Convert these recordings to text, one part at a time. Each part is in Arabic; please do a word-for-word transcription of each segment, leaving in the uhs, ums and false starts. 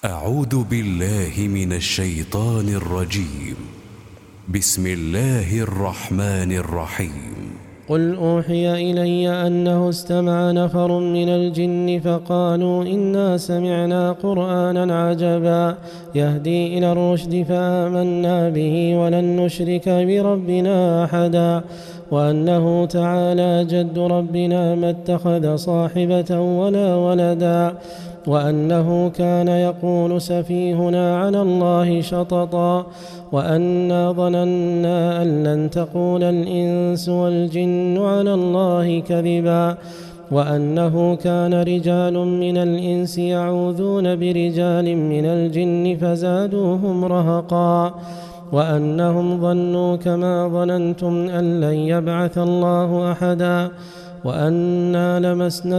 أعوذ بالله من الشيطان الرجيم. بسم الله الرحمن الرحيم. قل أوحي إلي أنه استمع نفر من الجن فقالوا إنا سمعنا قرآنا عجبا يهدي إلى الرشد فآمنا به ولن نشرك بربنا أحدا وأنه تعالى جد ربنا ما اتخذ صاحبة ولا ولدا وأنه كان يقول سفيهنا على الله شططا وأنا ظننا أن لن تقول الإنس والجن على الله كذبا وأنه كان رجال من الإنس يعوذون برجال من الجن فزادوهم رهقا وأنهم ظنوا كما ظننتم أن لن يبعث الله أحدا وأنا لمسنا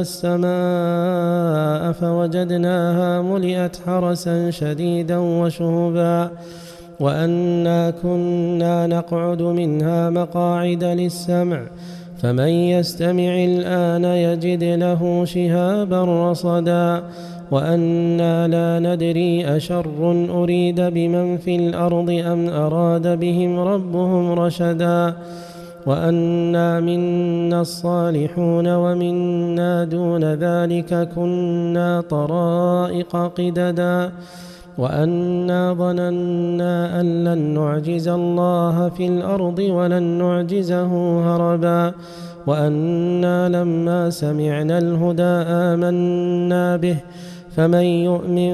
السماء فوجدناها ملئت حرسا شديدا وشهبا وأنا كنا نقعد منها مقاعد للسمع فمن يستمع الآن يجد له شهابا رصدا وأنا لا ندري أشر أريد بمن في الأرض أم أراد بهم ربهم رشدا وأنا منا الصالحون ومنا دون ذلك كنا طرائق قددا وأنا ظننا أن لن نعجز الله في الأرض ولن نعجزه هربا وأنا لما سمعنا الهدى آمنا به فمن يؤمن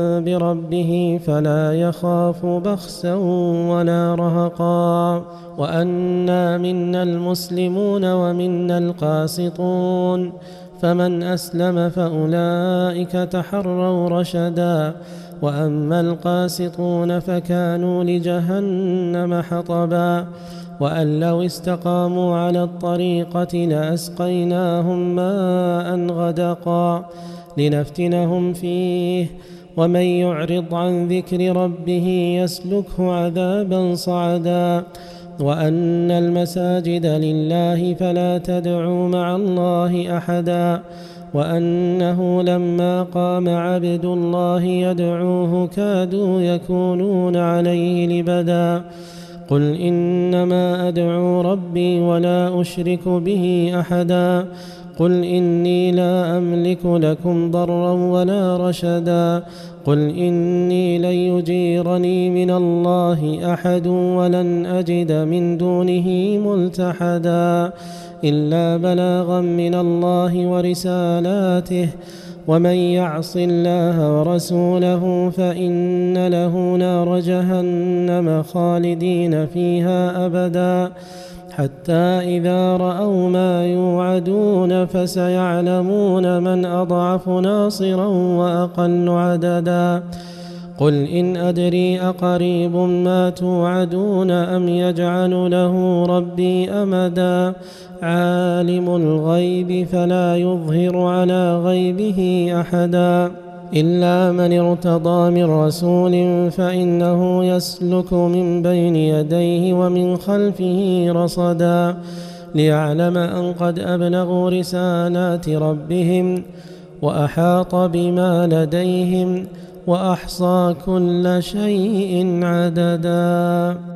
بربه فلا يخاف بخسا ولا رهقا وأنا منا المسلمون ومنا القاسطون فمن أسلم فأولئك تحروا رشدا وأما القاسطون فكانوا لجهنم حطبا وأن لو استقاموا على الطريقة لأسقيناهم ماء غدقا لنفتنهم فيه ومن يعرض عن ذكر ربه يسلكه عذابا صعدا وأن المساجد لله فلا تدعوا مع الله أحدا وأنه لما قام عبد الله يدعوه كادوا يكونون عليه لبدا قل إنما أدعو ربي ولا أشرك به أحدا قل إني لا أملك لكم ضرا ولا رشدا قل إني لن يجيرني من الله أحد ولن أجد من دونه ملتحدا إلا بلاغا من الله ورسالاته ومن يعص الله ورسوله فإن له نار جهنم خالدين فيها أبدا حتى إذا رأوا ما يوعدون فسيعلمون من أضعف ناصرا وأقل عددا قل إن أدري أقريب ما توعدون أم يجعل له ربي أمدا عالم الغيب فلا يظهر على غيبه أحدا إلا من ارتضى من رسول فإنه يسلك من بين يديه ومن خلفه رصدا ليعلم أن قد أبلغوا رسالات ربهم وأحاط بما لديهم وأحصى كل شيء عددا.